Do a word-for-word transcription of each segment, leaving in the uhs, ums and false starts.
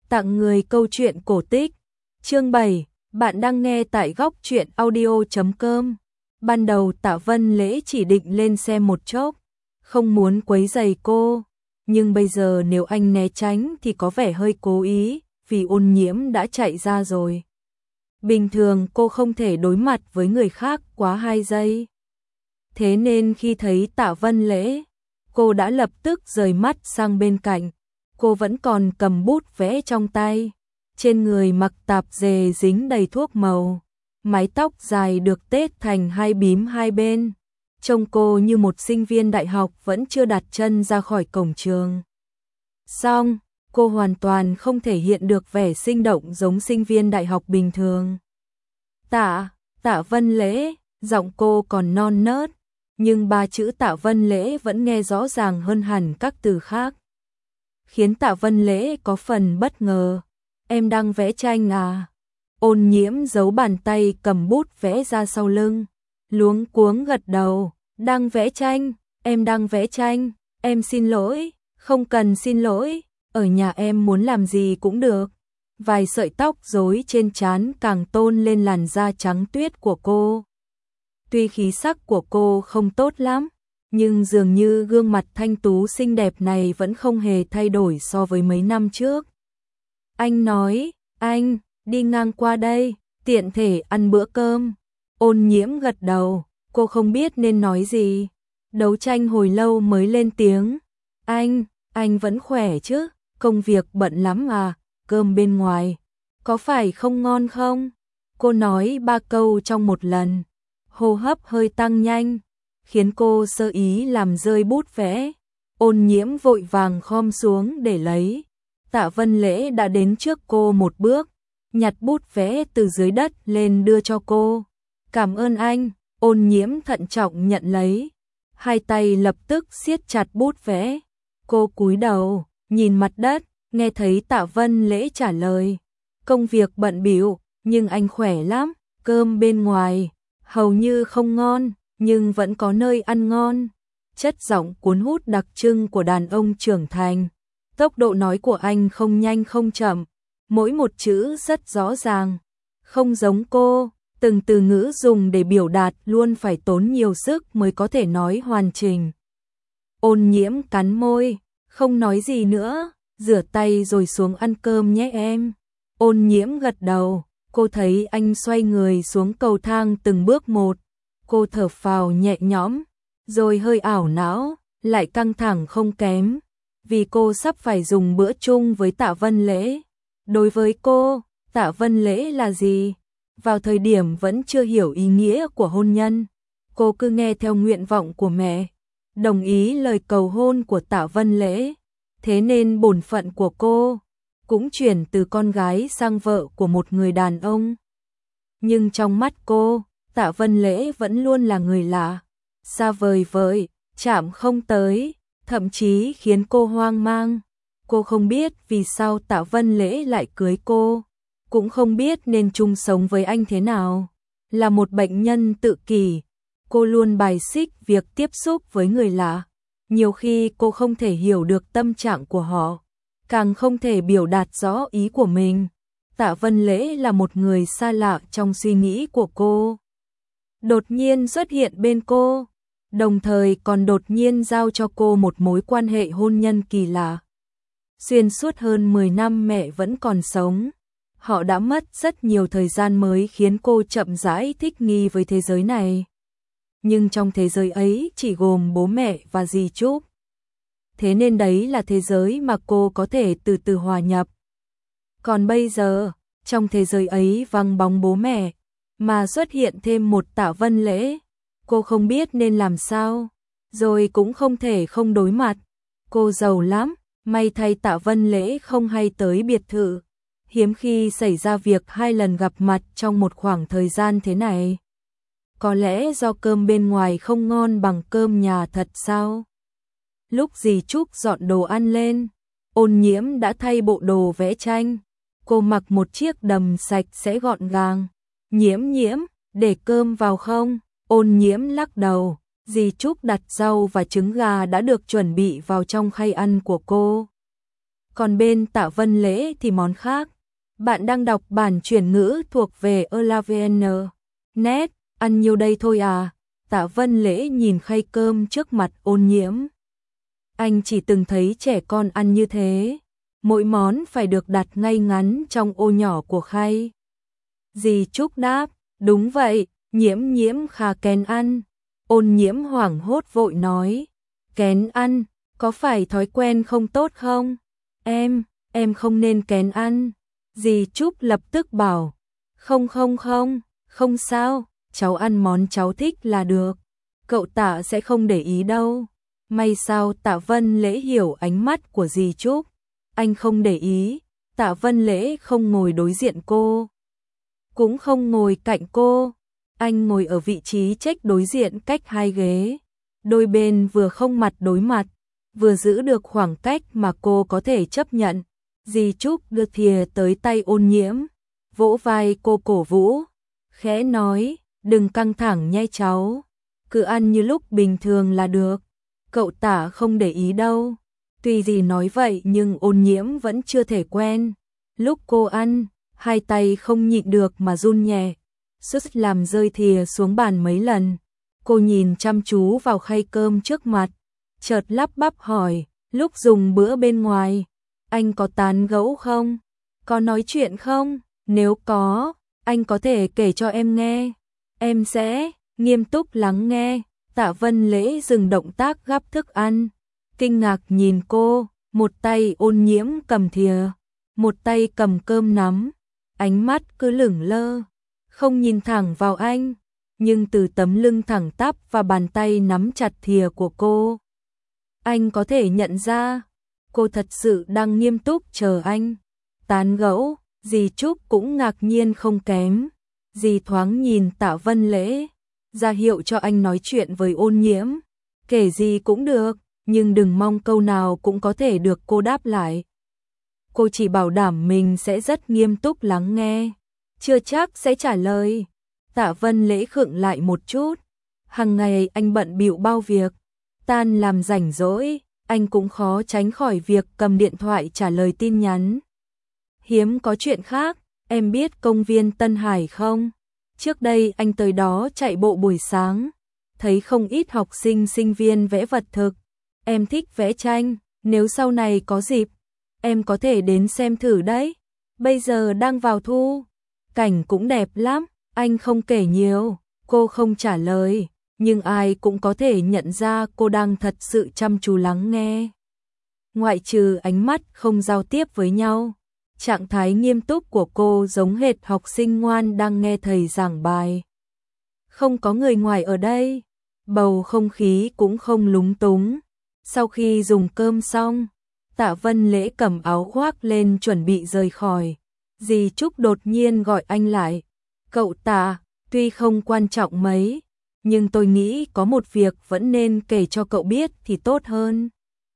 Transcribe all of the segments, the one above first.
Tặng người câu chuyện cổ tích. Chương bảy, bạn đang nghe tại góc truyện audio chấm com. Ban đầu Tạ Vân Lễ chỉ định lên xe một chốc, không muốn quấy rầy cô, nhưng bây giờ nếu anh né tránh thì có vẻ hơi cố ý, vì Ôn Nhiễm đã chạy ra rồi. Bình thường cô không thể đối mặt với người khác quá hai giây. Thế nên khi thấy Tạ Vân Lễ, cô đã lập tức rời mắt sang bên cạnh. Cô vẫn còn cầm bút vẽ trong tay, trên người mặc tạp dề dính đầy thuốc màu, mái tóc dài được tết thành hai bím hai bên. Trông cô như một sinh viên đại học vẫn chưa đặt chân ra khỏi cổng trường. Song, cô hoàn toàn không thể hiện được vẻ sinh động giống sinh viên đại học bình thường. Tạ, Tạ Vân Lễ, giọng cô còn non nớt, nhưng ba chữ Tạ Vân Lễ vẫn nghe rõ ràng hơn hẳn các từ khác, khiến Tạ Vân Lễ có phần bất ngờ. Em đang vẽ tranh à? Ôn Nhiễm giấu bàn tay cầm bút vẽ ra sau lưng, luống cuống gật đầu. Đang vẽ tranh, em đang vẽ tranh, em xin lỗi, không cần xin lỗi, ở nhà em muốn làm gì cũng được. Vài sợi tóc rối trên trán càng tôn lên làn da trắng tuyết của cô. Tuy khí sắc của cô không tốt lắm, nhưng dường như gương mặt thanh tú xinh đẹp này vẫn không hề thay đổi so với mấy năm trước. Anh nói, anh, đi ngang qua đây, tiện thể ăn bữa cơm. Ôn Nhiễm gật đầu, cô không biết nên nói gì. Đấu tranh hồi lâu mới lên tiếng. Anh, anh vẫn khỏe chứ, công việc bận lắm à, cơm bên ngoài, có phải không ngon không? Cô nói ba câu trong một lần, hô hấp hơi tăng nhanh, khiến cô sơ ý làm rơi bút vẽ. Ôn Nhiễm vội vàng khom xuống để lấy. Tạ Vân Lễ đã đến trước cô một bước, nhặt bút vẽ từ dưới đất lên đưa cho cô. Cảm ơn anh. Ôn Nhiễm thận trọng nhận lấy, hai tay lập tức siết chặt bút vẽ. Cô cúi đầu, nhìn mặt đất, nghe thấy Tạ Vân Lễ trả lời. Công việc bận bịu, nhưng anh khỏe lắm, cơm bên ngoài hầu như không ngon, nhưng vẫn có nơi ăn ngon. Chất giọng cuốn hút đặc trưng của đàn ông trưởng thành. Tốc độ nói của anh không nhanh không chậm, mỗi một chữ rất rõ ràng, không giống cô. Từng từ ngữ dùng để biểu đạt luôn phải tốn nhiều sức mới có thể nói hoàn chỉnh. Ôn Nhiễm cắn môi, không nói gì nữa, rửa tay rồi xuống ăn cơm nhé em. Ôn Nhiễm gật đầu, cô thấy anh xoay người xuống cầu thang từng bước một. Cô thở phào nhẹ nhõm, rồi hơi ảo não, lại căng thẳng không kém, vì cô sắp phải dùng bữa chung với Tạ Vân Lễ. Đối với cô, Tạ Vân Lễ là gì? Vào thời điểm vẫn chưa hiểu ý nghĩa của hôn nhân, cô cứ nghe theo nguyện vọng của mẹ, đồng ý lời cầu hôn của Tạ Vân Lễ. Thế nên bổn phận của cô cũng chuyển từ con gái sang vợ của một người đàn ông. Nhưng trong mắt cô, Tạ Vân Lễ vẫn luôn là người lạ, xa vời vợi, chạm không tới, thậm chí khiến cô hoang mang. Cô không biết vì sao Tạ Vân Lễ lại cưới cô, cũng không biết nên chung sống với anh thế nào. Là một bệnh nhân tự kỷ, cô luôn bài xích việc tiếp xúc với người lạ. Nhiều khi cô không thể hiểu được tâm trạng của họ, càng không thể biểu đạt rõ ý của mình. Tạ Vân Lễ là một người xa lạ trong suy nghĩ của cô. Đột nhiên xuất hiện bên cô, đồng thời còn đột nhiên giao cho cô một mối quan hệ hôn nhân kỳ lạ. Xuyên suốt hơn mười năm mẹ vẫn còn sống, họ đã mất rất nhiều thời gian mới khiến cô chậm rãi thích nghi với thế giới này. Nhưng trong thế giới ấy chỉ gồm bố mẹ và dì Trúc. Thế nên đấy là thế giới mà cô có thể từ từ hòa nhập. Còn bây giờ, trong thế giới ấy vắng bóng bố mẹ, mà xuất hiện thêm một Tạ Vân Lễ. Cô không biết nên làm sao, rồi cũng không thể không đối mặt. Cô giàu lắm, may thay Tạ Vân Lễ không hay tới biệt thự. Hiếm khi xảy ra việc hai lần gặp mặt trong một khoảng thời gian thế này. Có lẽ do cơm bên ngoài không ngon bằng cơm nhà thật sao? Lúc dì Trúc dọn đồ ăn lên, Ôn Nhiễm đã thay bộ đồ vẽ tranh. Cô mặc một chiếc đầm sạch sẽ gọn gàng. Nhiễm Nhiễm, để cơm vào không? Ôn Nhiễm lắc đầu. Dì Trúc đặt rau và trứng gà đã được chuẩn bị vào trong khay ăn của cô. còn bên Tạ Vân Lễ thì món khác. Bạn đang đọc bản chuyển ngữ thuộc về Elavn. Net, ăn nhiêu đây thôi à? Tạ Vân Lễ nhìn khay cơm trước mặt Ôn Nhiễm. Anh chỉ từng thấy trẻ con ăn như thế, mỗi món phải được đặt ngay ngắn trong ô nhỏ của khay. Dì Trúc đáp, đúng vậy, Nhiễm Nhiễm khá kén ăn. Ôn Nhiễm hoảng hốt vội nói, kén ăn, có phải thói quen không tốt không? Em, em không nên kén ăn. Dì Trúc lập tức bảo, không không không, không sao, cháu ăn món cháu thích là được. Cậu Tạ sẽ không để ý đâu. May sao Tạ Vân Lễ hiểu ánh mắt của dì Trúc. Anh không để ý, Tạ Vân Lễ không ngồi đối diện cô, cũng không ngồi cạnh cô. Anh ngồi ở vị trí chếch đối diện cách hai ghế. Đôi bên vừa không mặt đối mặt, vừa giữ được khoảng cách mà cô có thể chấp nhận. Dì Trúc đưa thìa tới tay Ôn Nhiễm, vỗ vai cô cổ vũ, khẽ nói, đừng căng thẳng nhé cháu, cứ ăn như lúc bình thường là được. Cậu Tạ không để ý đâu. Tuy dì nói vậy nhưng Ôn Nhiễm vẫn chưa thể quen. Lúc cô ăn, hai tay không nhịn được mà run nhẹ, suýt làm rơi thìa xuống bàn mấy lần. Cô nhìn chăm chú vào khay cơm trước mặt, chợt lắp bắp hỏi, lúc dùng bữa bên ngoài, anh có tán gẫu không? Có nói chuyện không? Nếu có, anh có thể kể cho em nghe. Em sẽ nghiêm túc lắng nghe. Tạ Vân Lễ dừng động tác gắp thức ăn, kinh ngạc nhìn cô, một tay Ôn Nhiễm cầm thìa, một tay cầm cơm nắm, ánh mắt cứ lửng lơ, không nhìn thẳng vào anh, nhưng từ tấm lưng thẳng tắp và bàn tay nắm chặt thìa của cô, anh có thể nhận ra, cô thật sự đang nghiêm túc chờ anh. Tán gẫu, dì Trúc cũng ngạc nhiên không kém. Dì thoáng nhìn Tạ Vân Lễ, ra hiệu cho anh nói chuyện với Ôn Nhiễm. Kể gì cũng được, nhưng đừng mong câu nào cũng có thể được cô đáp lại. Cô chỉ bảo đảm mình sẽ rất nghiêm túc lắng nghe, chưa chắc sẽ trả lời. Tạ Vân Lễ khựng lại một chút. Hằng ngày anh bận bịu bao việc, tan làm rảnh rỗi, anh cũng khó tránh khỏi việc cầm điện thoại trả lời tin nhắn. Hiếm có chuyện khác, em biết công viên Tân Hải không? Trước đây anh tới đó chạy bộ buổi sáng, thấy không ít học sinh sinh viên vẽ vật thực. Em thích vẽ tranh, nếu sau này có dịp, em có thể đến xem thử đấy. Bây giờ đang vào thu, cảnh cũng đẹp lắm. Anh không kể nhiều, cô không trả lời, nhưng ai cũng có thể nhận ra cô đang thật sự chăm chú lắng nghe. Ngoại trừ ánh mắt không giao tiếp với nhau, trạng thái nghiêm túc của cô giống hệt học sinh ngoan đang nghe thầy giảng bài. Không có người ngoài ở đây, bầu không khí cũng không lúng túng. Sau khi dùng cơm xong, Tạ Vân Lễ cầm áo khoác lên chuẩn bị rời khỏi. Dì Trúc đột nhiên gọi anh lại. Cậu Tạ, tuy không quan trọng mấy, nhưng tôi nghĩ có một việc vẫn nên kể cho cậu biết thì tốt hơn.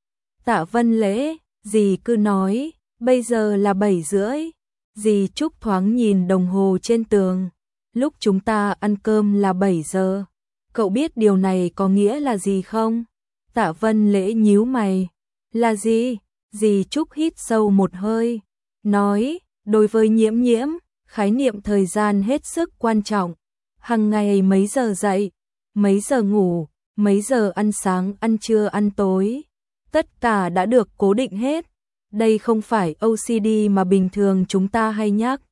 Tạ Vân Lễ, dì cứ nói, bây giờ là bảy rưỡi. Dì Trúc thoáng nhìn đồng hồ trên tường. Lúc chúng ta ăn cơm là bảy giờ. Cậu biết điều này có nghĩa là gì không? Tạ Vân Lễ nhíu mày. Là gì? Dì Trúc hít sâu một hơi, nói, đối với Nhiễm Nhiễm, khái niệm thời gian hết sức quan trọng. Hằng ngày mấy giờ dậy, mấy giờ ngủ, mấy giờ ăn sáng, ăn trưa, ăn tối. Tất cả đã được cố định hết. Đây không phải ô xê đê mà bình thường chúng ta hay nhắc,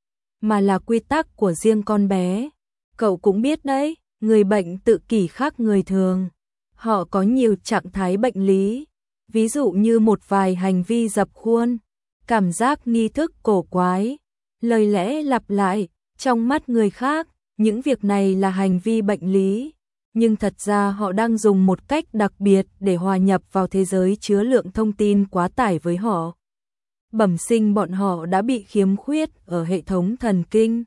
mà là quy tắc của riêng con bé. Cậu cũng biết đấy, người bệnh tự kỷ khác người thường. Họ có nhiều trạng thái bệnh lý, ví dụ như một vài hành vi dập khuôn, cảm giác nghi thức cổ quái, lời lẽ lặp lại. Trong mắt người khác, những việc này là hành vi bệnh lý, nhưng thật ra họ đang dùng một cách đặc biệt để hòa nhập vào thế giới chứa lượng thông tin quá tải với họ. Bẩm sinh bọn họ đã bị khiếm khuyết ở hệ thống thần kinh,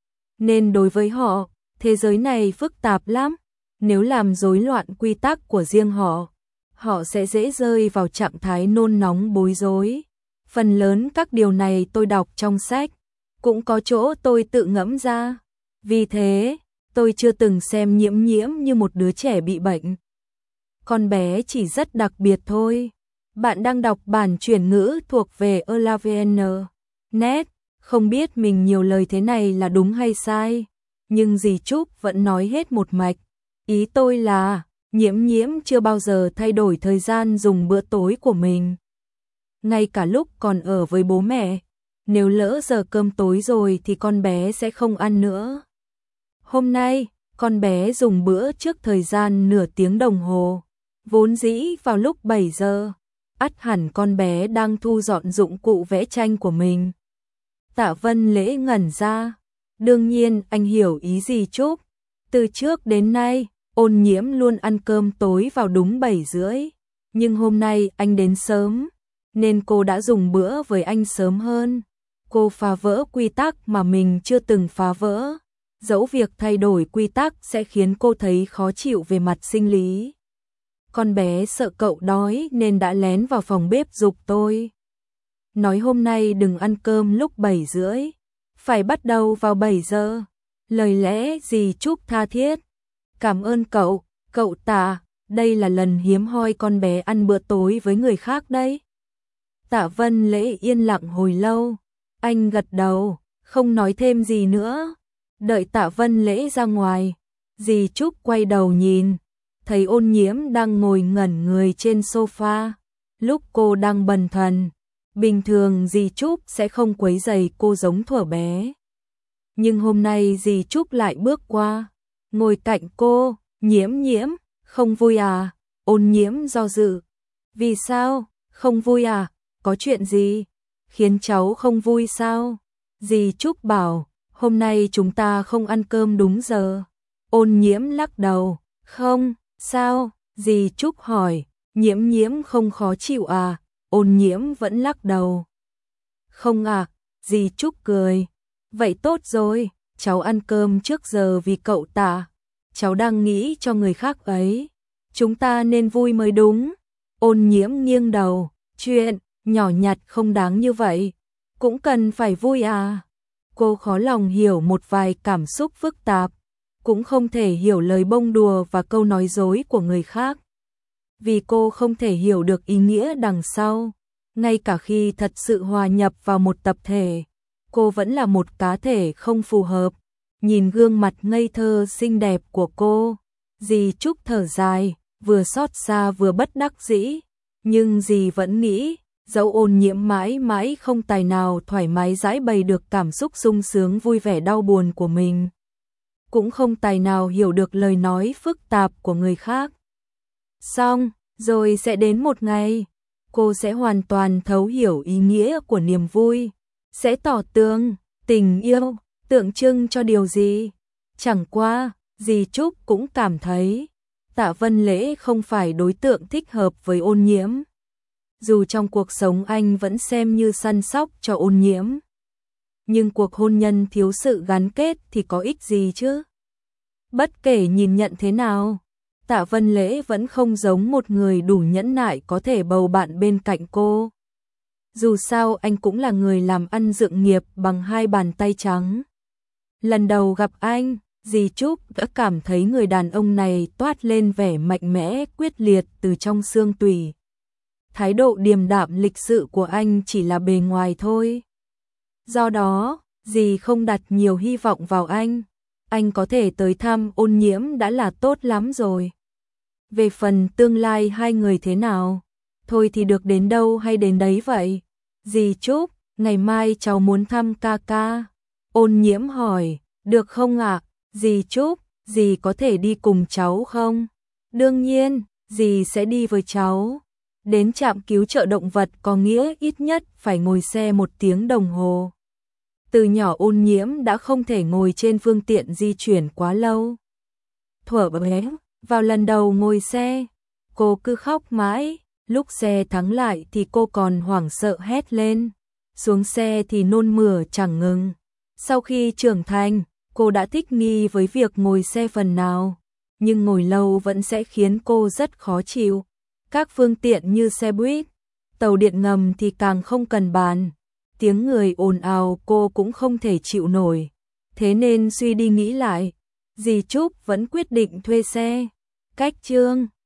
nên đối với họ, thế giới này phức tạp lắm. Nếu làm rối loạn quy tắc của riêng họ, họ sẽ dễ rơi vào trạng thái nôn nóng bối rối. Phần lớn các điều này tôi đọc trong sách, cũng có chỗ tôi tự ngẫm ra. Vì thế, tôi chưa từng xem Nhiễm Nhiễm như một đứa trẻ bị bệnh. Con bé chỉ rất đặc biệt thôi. Bạn đang đọc bản chuyển ngữ thuộc về elavn chấm net. Không biết mình nhiều lời thế này là đúng hay sai, nhưng dì Trúc vẫn nói hết một mạch. Ý tôi là, Nhiễm Nhiễm chưa bao giờ thay đổi thời gian dùng bữa tối của mình. Ngay cả lúc còn ở với bố mẹ, nếu lỡ giờ cơm tối rồi thì con bé sẽ không ăn nữa. Hôm nay, con bé dùng bữa trước thời gian nửa tiếng đồng hồ. Vốn dĩ vào lúc bảy giờ, ắt hẳn con bé đang thu dọn dụng cụ vẽ tranh của mình. Tạ Vân Lễ ngẩn ra. Đương nhiên anh hiểu ý dì Trúc. Từ trước đến nay, Ôn Nhiễm luôn ăn cơm tối vào đúng bảy rưỡi. Nhưng hôm nay anh đến sớm, nên cô đã dùng bữa với anh sớm hơn. Cô phá vỡ quy tắc mà mình chưa từng phá vỡ. Dẫu việc thay đổi quy tắc sẽ khiến cô thấy khó chịu về mặt sinh lý. Con bé sợ cậu đói nên đã lén vào phòng bếp giục tôi. Nói hôm nay đừng ăn cơm lúc bảy rưỡi, phải bắt đầu vào bảy giờ. Lời lẽ dì Trúc tha thiết. Cảm ơn cậu, cậu Tạ, đây là lần hiếm hoi con bé ăn bữa tối với người khác đấy. Tạ Vân Lễ yên lặng hồi lâu, anh gật đầu, không nói thêm gì nữa. Đợi Tạ Vân Lễ ra ngoài, dì Trúc quay đầu nhìn, thấy Ôn Nhiễm đang ngồi ngẩn người trên sofa. Lúc cô đang bần thần, bình thường dì Trúc sẽ không quấy rầy cô giống thuở bé. Nhưng hôm nay dì Trúc lại bước qua, ngồi cạnh cô. Nhiễm Nhiễm, không vui à? Ôn Nhiễm do dự. Vì sao? Không vui à? Có chuyện gì? Khiến cháu không vui sao? Dì Trúc bảo, hôm nay chúng ta không ăn cơm đúng giờ. Ôn Nhiễm lắc đầu. Không, sao? Dì Trúc hỏi. Nhiễm Nhiễm không khó chịu à? Ôn Nhiễm vẫn lắc đầu. Không à? Dì Trúc cười. Vậy tốt rồi, cháu ăn cơm trước giờ vì cậu Tạ. Cháu đang nghĩ cho người khác ấy. Chúng ta nên vui mới đúng. Ôn Nhiễm nghiêng đầu. Chuyện nhỏ nhặt không đáng như vậy, cũng cần phải vui à? Cô khó lòng hiểu một vài cảm xúc phức tạp, cũng không thể hiểu lời bông đùa và câu nói dối của người khác. Vì cô không thể hiểu được ý nghĩa đằng sau. Ngay cả khi thật sự hòa nhập vào một tập thể, cô vẫn là một cá thể không phù hợp. Nhìn gương mặt ngây thơ xinh đẹp của cô, dì Trúc thở dài, vừa xót xa vừa bất đắc dĩ. Nhưng dì vẫn nghĩ, dẫu Ôn Nhiễm mãi mãi không tài nào thoải mái giải bày được cảm xúc sung sướng vui vẻ đau buồn của mình, cũng không tài nào hiểu được lời nói phức tạp của người khác. Xong, rồi sẽ đến một ngày, cô sẽ hoàn toàn thấu hiểu ý nghĩa của niềm vui, sẽ tỏ tường, tình yêu, tượng trưng cho điều gì. Chẳng qua, dì Trúc cũng cảm thấy Tạ Vân Lễ không phải đối tượng thích hợp với Ôn Nhiễm. Dù trong cuộc sống anh vẫn xem như săn sóc cho Ôn Nhiễm, nhưng cuộc hôn nhân thiếu sự gắn kết thì có ích gì chứ? Bất kể nhìn nhận thế nào, Tạ Vân Lễ vẫn không giống một người đủ nhẫn nại có thể bầu bạn bên cạnh cô. Dù sao anh cũng là người làm ăn dựng nghiệp bằng hai bàn tay trắng. Lần đầu gặp anh, dì Trúc đã cảm thấy người đàn ông này toát lên vẻ mạnh mẽ quyết liệt từ trong xương tủy. Thái độ điềm đạm lịch sự của anh chỉ là bề ngoài thôi. Do đó, dì không đặt nhiều hy vọng vào anh. Anh có thể tới thăm Ôn Nhiễm đã là tốt lắm rồi. Về phần tương lai hai người thế nào, thôi thì được đến đâu hay đến đấy vậy. Dì Trúc, ngày mai cháu muốn thăm ca ca. Ôn Nhiễm hỏi, được không ạ? Dì Trúc, dì có thể đi cùng cháu không? Đương nhiên, dì sẽ đi với cháu. Đến trạm cứu trợ động vật có nghĩa ít nhất phải ngồi xe một tiếng đồng hồ. Từ nhỏ Ôn Nhiễm đã không thể ngồi trên phương tiện di chuyển quá lâu. Thuở bé, vào lần đầu ngồi xe, cô cứ khóc mãi. Lúc xe thắng lại thì cô còn hoảng sợ hét lên. Xuống xe thì nôn mửa chẳng ngừng. Sau khi trưởng thành, cô đã thích nghi với việc ngồi xe phần nào, nhưng ngồi lâu vẫn sẽ khiến cô rất khó chịu. Các phương tiện như xe buýt, tàu điện ngầm thì càng không cần bàn. Tiếng người ồn ào cô cũng không thể chịu nổi. Thế nên suy đi nghĩ lại, dì Trúc vẫn quyết định thuê xe. Cách Trương